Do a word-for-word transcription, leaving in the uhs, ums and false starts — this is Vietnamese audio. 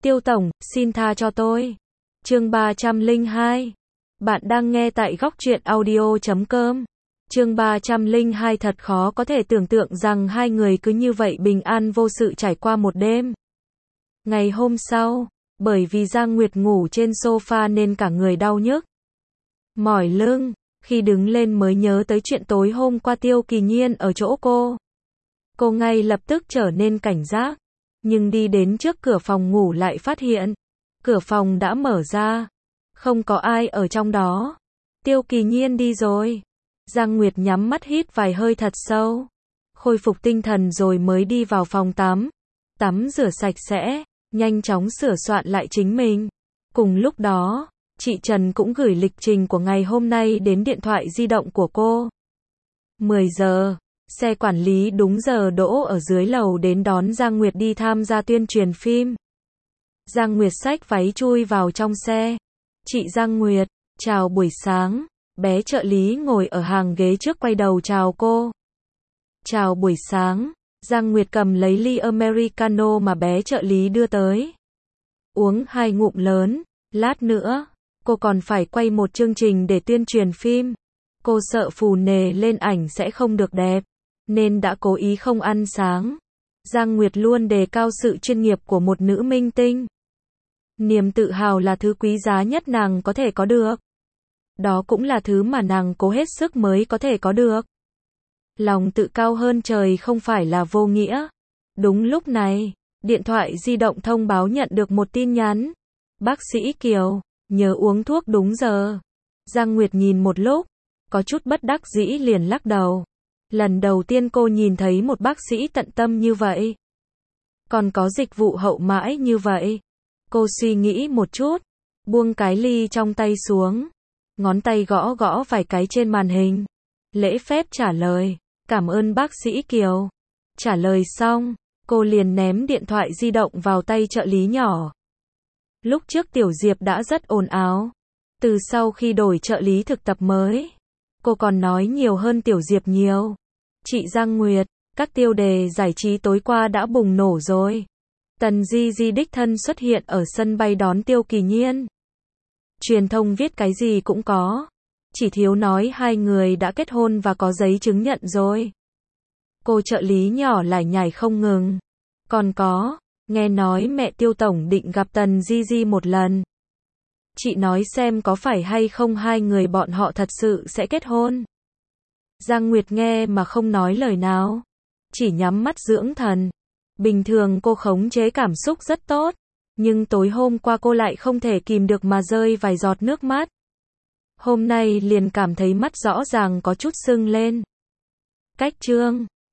Tiêu tổng, xin tha cho tôi. Chương ba trăm lẻ hai. Bạn đang nghe tại góc truyện audio chấm com. Chương ba trăm lẻ hai. Thật khó có thể tưởng tượng rằng hai người cứ như vậy bình an vô sự trải qua một đêm. Ngày hôm sau, bởi vì Giang Nguyệt ngủ trên sofa nên cả người đau nhức, mỏi lưng, khi đứng lên mới nhớ tới chuyện tối hôm qua Tiêu Kỳ Nhiên ở chỗ cô. Cô ngay lập tức trở nên cảnh giác, nhưng đi đến trước cửa phòng ngủ lại phát hiện, cửa phòng đã mở ra, không có ai ở trong đó. Tiêu Kỳ Nhiên đi rồi. Giang Nguyệt nhắm mắt hít vài hơi thật sâu, khôi phục tinh thần rồi mới đi vào phòng tắm, tắm rửa sạch sẽ, nhanh chóng sửa soạn lại chính mình. Cùng lúc đó, chị Trần cũng gửi lịch trình của ngày hôm nay đến điện thoại di động của cô. mười giờ, xe quản lý đúng giờ đỗ ở dưới lầu đến đón Giang Nguyệt đi tham gia tuyên truyền phim. Giang Nguyệt xách váy chui vào trong xe. Chị Giang Nguyệt, chào buổi sáng. Bé trợ lý ngồi ở hàng ghế trước quay đầu chào cô. Chào buổi sáng. Giang Nguyệt cầm lấy ly Americano mà bé trợ lý đưa tới. Uống hai ngụm lớn, lát nữa, cô còn phải quay một chương trình để tuyên truyền phim. Cô sợ phù nề lên ảnh sẽ không được đẹp, nên đã cố ý không ăn sáng. Giang Nguyệt luôn đề cao sự chuyên nghiệp của một nữ minh tinh. Niềm tự hào là thứ quý giá nhất nàng có thể có được. Đó cũng là thứ mà nàng cố hết sức mới có thể có được. Lòng tự cao hơn trời không phải là vô nghĩa. Đúng lúc này, điện thoại di động thông báo nhận được một tin nhắn. Bác sĩ Kiều, nhớ uống thuốc đúng giờ. Giang Nguyệt nhìn một lúc, có chút bất đắc dĩ liền lắc đầu. Lần đầu tiên cô nhìn thấy một bác sĩ tận tâm như vậy. Còn có dịch vụ hậu mãi như vậy. Cô suy nghĩ một chút, buông cái ly trong tay xuống. Ngón tay gõ gõ vài cái trên màn hình. Lễ phép trả lời, cảm ơn bác sĩ Kiều. Trả lời xong, cô liền ném điện thoại di động vào tay trợ lý nhỏ. Lúc trước Tiểu Diệp đã rất ồn ào. Từ sau khi đổi trợ lý thực tập mới, cô còn nói nhiều hơn Tiểu Diệp nhiều. Chị Giang Nguyệt, các tiêu đề giải trí tối qua đã bùng nổ rồi. Tần Di Di đích thân xuất hiện ở sân bay đón Tiêu Kỳ Nhiên. Truyền thông viết cái gì cũng có. Chỉ thiếu nói hai người đã kết hôn và có giấy chứng nhận rồi. Cô trợ lý nhỏ lải nhải không ngừng. Còn có, nghe nói mẹ Tiêu tổng định gặp Tần Di Di một lần. Chị nói xem có phải hay không hai người bọn họ thật sự sẽ kết hôn. Giang Nguyệt nghe mà không nói lời nào. Chỉ nhắm mắt dưỡng thần. Bình thường cô khống chế cảm xúc rất tốt. Nhưng tối hôm qua cô lại không thể kìm được mà rơi vài giọt nước mắt. Hôm nay liền cảm thấy mắt rõ ràng có chút sưng lên. Cách chương